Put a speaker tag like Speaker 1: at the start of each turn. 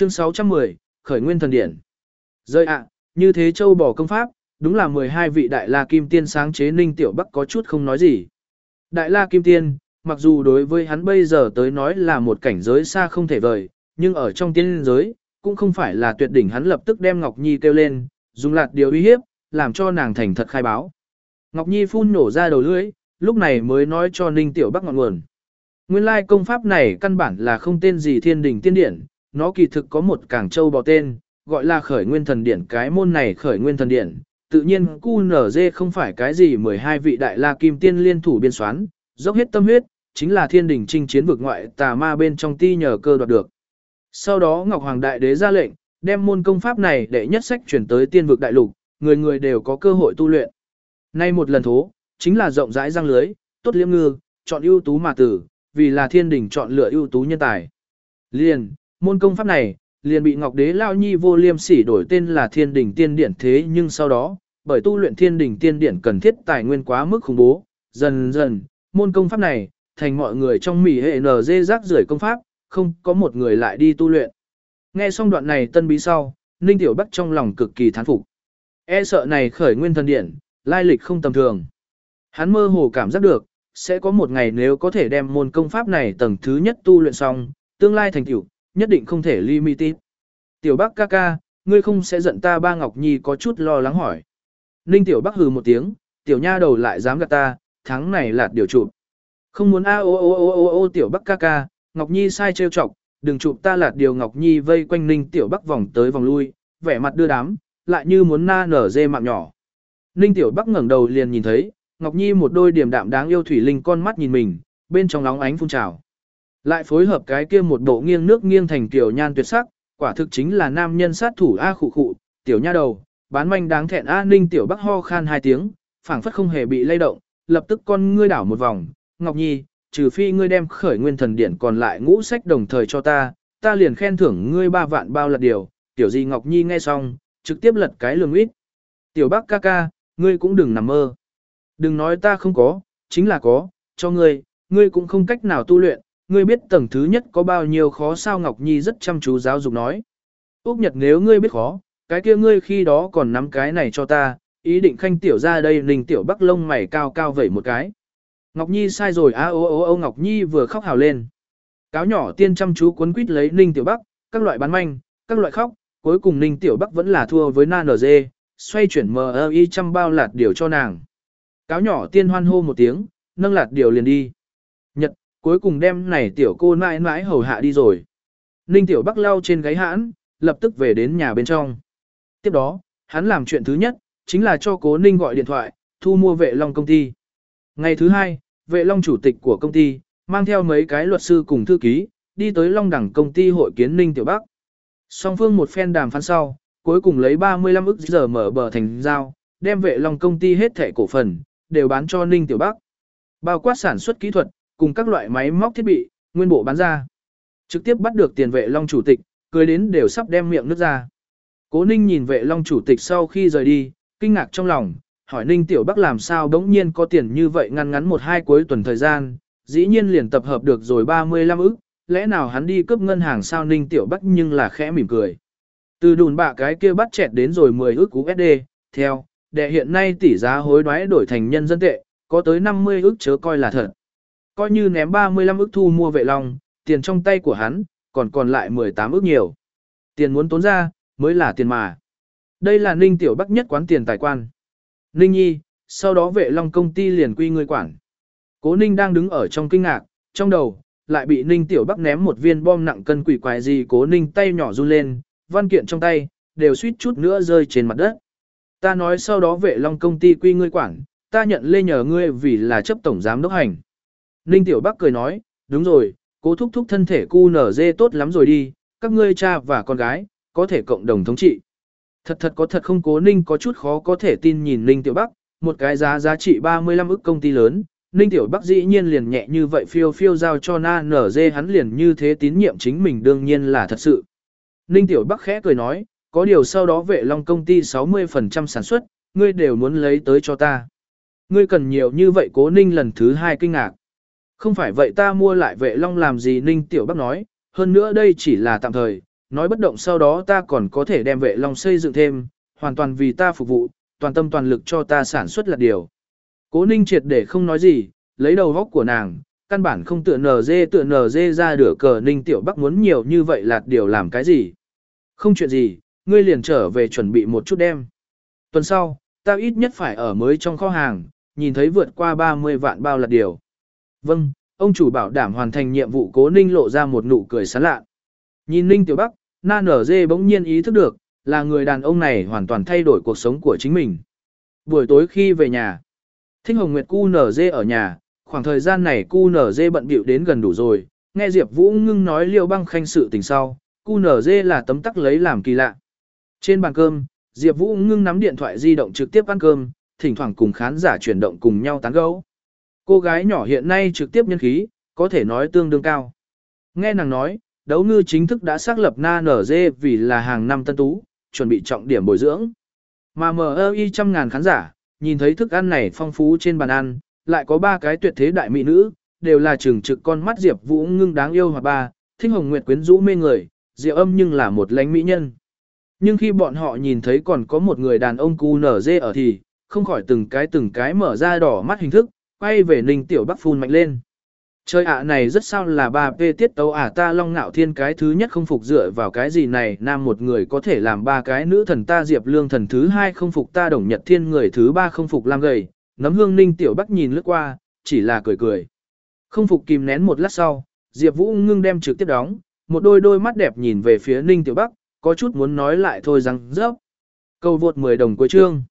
Speaker 1: Chương 610, Khởi Nguyên Thần Điển. Rơi ạ, như thế châu bò công pháp, đúng là 12 vị Đại La Kim Tiên sáng chế Ninh Tiểu Bắc có chút không nói gì. Đại La Kim Tiên, mặc dù đối với hắn bây giờ tới nói là một cảnh giới xa không thể vời, nhưng ở trong tiên giới, cũng không phải là tuyệt đỉnh. Hắn lập tức đem Ngọc Nhi kêu lên, dùng lạt điều uy hiếp, làm cho nàng thành thật khai báo. Ngọc Nhi phun nổ ra đầu lưỡi, lúc này mới nói cho Ninh Tiểu Bắc ngọn nguồn. Nguyên lai công pháp này căn bản là không tên gì Thiên Đình Tiên Điển, nó kỳ thực có một cảng châu bò tên, gọi là Khởi Nguyên Thần Điển. Cái môn này Khởi Nguyên Thần Điển, tự nhiên QNZ không phải cái gì 12 vị Đại La Kim Tiên liên thủ biên soán, dốc hết tâm huyết, chính là Thiên Đình chinh chiến vực ngoại tà ma bên trong ti nhờ cơ đoạt được. Sau đó Ngọc Hoàng Đại Đế ra lệnh, đem môn công pháp này đệ nhất sách chuyển tới tiên vực đại lục, người người đều có cơ hội tu luyện. Nay một lần thố, chính là rộng rãi răng lưới, tốt liễm ngư, chọn ưu tú mà tử, vì là Thiên Đình chọn lựa ưu tú nhân tài. Liền, môn công pháp này, liền bị Ngọc Đế Lao Nhi vô liêm sỉ đổi tên là Thiên Đình Tiên Điển. Thế nhưng sau đó, bởi tu luyện Thiên Đình Tiên Điển cần thiết tài nguyên quá mức khủng bố, dần dần, môn công pháp này, thành mọi người trong mỉ hệ NG rác rưởi công pháp, không có một người lại đi tu luyện. Nghe xong đoạn này tân bí sau, Ninh Tiểu Bắc trong lòng cực kỳ thán phục. E sợ này Khởi Nguyên Thần Điển, lai lịch không tầm thường. Hắn mơ hồ cảm giác được, sẽ có một ngày nếu có thể đem môn công pháp này tầng thứ nhất tu luyện xong, tương lai thành tựu nhất định không thể limited. Tiểu Bắc ca ca, ngươi không sẽ giận ta ba? Ngọc Nhi có chút lo lắng hỏi. Ninh Tiểu Bắc hừ một tiếng, tiểu nha đầu lại dám gạt ta, tháng này lạt điều chụp. Không muốn ô Tiểu Bắc ca ca, Ngọc Nhi sai trêu chọc, đừng chụp ta lạt điều. Ngọc Nhi vây quanh Ninh Tiểu Bắc vòng tới vòng lui, vẻ mặt đưa đám, lại như muốn na nở dê mạng nhỏ. Ninh Tiểu Bắc ngẩng đầu liền nhìn thấy, Ngọc Nhi một đôi điềm đạm đáng yêu thủy linh con mắt nhìn mình, bên trong nóng ánh phun trào. Lại phối hợp cái kia một bộ nghiêng nước nghiêng thành tiểu nhan tuyệt sắc, quả thực chính là nam nhân sát thủ a khụ khụ, tiểu nha đầu, bán manh đáng thẹn a. Ninh Tiểu Bắc ho khan hai tiếng, phảng phất không hề bị lay động, lập tức con ngươi đảo một vòng, Ngọc Nhi, trừ phi ngươi đem Khởi Nguyên Thần Điển còn lại ngũ sách đồng thời cho ta, ta liền khen thưởng ngươi 3 vạn bao lật điều. Tiểu gì Ngọc Nhi nghe xong, trực tiếp lật cái lường ít. Tiểu Bắc ca ca, ngươi cũng đừng nằm mơ. Đừng nói ta không có, chính là có, cho ngươi cũng không cách nào tu luyện, ngươi biết tầng thứ nhất có bao nhiêu khó sao? Ngọc Nhi rất chăm chú giáo dục nói. Úc Nhật, nếu ngươi biết khó, cái kia ngươi khi đó còn nắm cái này cho ta, ý định khanh tiểu ra đây. Ninh Tiểu Bắc lông mày cao cao vẩy một cái. Ngọc Nhi sai rồi a ô. Ngọc Nhi vừa khóc hào lên. Cáo nhỏ tiên chăm chú cuốn quýt lấy Ninh Tiểu Bắc, các loại bán manh, các loại khóc, cuối cùng Ninh Tiểu Bắc vẫn là thua với Na NG, xoay chuyển MI trăm bao lạt điều cho nàng. Cáo nhỏ tiên hoan hô một tiếng, nâng lạt điều liền đi. Nhật, cuối cùng đem này tiểu cô mãi mãi hầu hạ đi rồi. Ninh Tiểu Bắc lau trên gáy hãn, lập tức về đến nhà bên trong. Tiếp đó, hắn làm chuyện thứ nhất, chính là cho Cố Ninh gọi điện thoại, thu mua Vệ Long công ty. Ngày thứ hai, Vệ Long chủ tịch của công ty, mang theo mấy cái luật sư cùng thư ký, đi tới Long Đẳng công ty hội kiến Ninh Tiểu Bắc. Song phương một phen đàm phán sau, cuối cùng lấy 35 ức giờ mở bờ thành giao, đem Vệ Long công ty hết thẻ cổ phần, đều bán cho Ninh Tiểu Bắc. Bao quát sản xuất kỹ thuật, cùng các loại máy móc thiết bị, nguyên bộ bán ra. Trực tiếp bắt được tiền Vệ Long chủ tịch, cười đến đều sắp đem miệng nứt ra. Cố Ninh nhìn Vệ Long chủ tịch sau khi rời đi, kinh ngạc trong lòng, hỏi Ninh Tiểu Bắc làm sao đống nhiên có tiền như vậy. Ngăn ngắn 1-2 cuối tuần thời gian, dĩ nhiên liền tập hợp được rồi 35 ức, lẽ nào hắn đi cướp ngân hàng sao? Ninh Tiểu Bắc nhưng là khẽ mỉm cười. Từ đùn bạ cái kia bắt chẹt đến rồi 10 ức USD, theo, đệ hiện nay tỷ giá hối đoái đổi thành nhân dân tệ, có tới 50 ức chớ coi là thật. Coi như ném 35 ức thu mua Vệ Long, tiền trong tay của hắn, còn lại 18 ức nhiều. Tiền muốn tốn ra, mới là tiền mà. Đây là Ninh Tiểu Bắc nhất quán tiền tài quan. Ninh Nhi, sau đó Vệ Long công ty liền quy ngươi quản. Cố Ninh đang đứng ở trong kinh ngạc, trong đầu, lại bị Ninh Tiểu Bắc ném một viên bom nặng cân quỷ quái gì. Cố Ninh tay nhỏ run lên, văn kiện trong tay, đều suýt chút nữa rơi trên mặt đất. Ta nói sau đó Vệ Long công ty quy ngươi quản, ta nhận lê nhờ ngươi vì là chấp tổng giám đốc hành. Ninh Tiểu Bắc cười nói, đúng rồi, Cố thúc thúc thân thể QNZ tốt lắm rồi đi, các ngươi cha và con gái, có thể cộng đồng thống trị. Thật có thật không? Cố Ninh có chút khó có thể tin nhìn Ninh Tiểu Bắc, một cái giá trị 35 ức công ty lớn, Ninh Tiểu Bắc dĩ nhiên liền nhẹ như vậy phiêu phiêu giao cho Na NG, hắn liền như thế tín nhiệm chính mình đương nhiên là thật sự. Ninh Tiểu Bắc khẽ cười nói, có điều sau đó Vệ Long công ty 60% sản xuất, ngươi đều muốn lấy tới cho ta. Ngươi cần nhiều như vậy? Cố Ninh lần thứ hai kinh ngạc. Không phải vậy ta mua lại Vệ Long làm gì? Ninh Tiểu Bắc nói, hơn nữa đây chỉ là tạm thời, Nói bất động sau đó ta còn có thể đem Vệ Long xây dựng thêm, hoàn toàn vì ta phục vụ, toàn tâm toàn lực cho ta sản xuất là điều. Cố Ninh triệt để không nói gì, lấy đầu góc của nàng, căn bản không tựa NG ra được cờ Ninh Tiểu Bắc muốn nhiều như vậy là điều làm cái gì. Không chuyện gì, ngươi liền trở về chuẩn bị một chút đem. Tuần sau, ta ít nhất phải ở mới trong kho hàng, nhìn thấy vượt qua 30 vạn bao là điều. Vâng, ông chủ bảo đảm hoàn thành nhiệm vụ. Cố Ninh lộ ra một nụ cười sán lạ. Nhìn Ninh Tiểu Bắc, Na Nở Dê bỗng nhiên ý thức được, là người đàn ông này hoàn toàn thay đổi cuộc sống của chính mình. Buổi tối khi về nhà, Thích Hồng Nguyệt cu nở dê ở nhà, khoảng thời gian này cu nở dê bận bịu đến gần đủ rồi, nghe Diệp Vũ Ngưng nói Liêu Băng Khanh sự tình sau, cu nở dê là tấm tắc lấy làm kỳ lạ. Trên bàn cơm, Diệp Vũ Ngưng nắm điện thoại di động trực tiếp ăn cơm, thỉnh thoảng cùng khán giả chuyển động cùng nhau tán gẫu. Cô gái nhỏ hiện nay trực tiếp nhân khí, có thể nói tương đương cao. Nghe nàng nói, đấu ngư chính thức đã xác lập Na Nở Dê vì là hàng năm tân tú, chuẩn bị trọng điểm bồi dưỡng. Mà MI trăm ngàn khán giả, nhìn thấy thức ăn này phong phú trên bàn ăn, lại có 3 cái tuyệt thế đại mỹ nữ, đều là trừng trực con mắt Diệp Vũ Ngưng đáng yêu hoặc ba, Thích Hồng Nguyệt quyến rũ mê người, Diệu Âm nhưng là một lãnh mỹ nhân. Nhưng khi bọn họ nhìn thấy còn có một người đàn ông cu nở dê ở thì, không khỏi từng cái mở ra đỏ mắt hình thức, quay về Ninh Tiểu Bắc phun mạnh lên. Chơi ạ này rất sao là 3P tiết tấu ta Long Ngạo Thiên cái thứ nhất không phục dựa vào cái gì này nam một người có thể làm 3 cái nữ thần ta Diệp Lương thần thứ 2 không phục ta Đồng Nhật Thiên người thứ 3 không phục Lam gầy, nấm hương Ninh Tiểu Bắc nhìn lướt qua, chỉ là cười cười. Không phục kìm nén một lát sau, Diệp Vũ Ngưng đem trực tiếp đóng, một đôi mắt đẹp nhìn về phía Ninh Tiểu Bắc, có chút muốn nói lại thôi rằng rớp. Câu vượt 10 đồng cuối chương.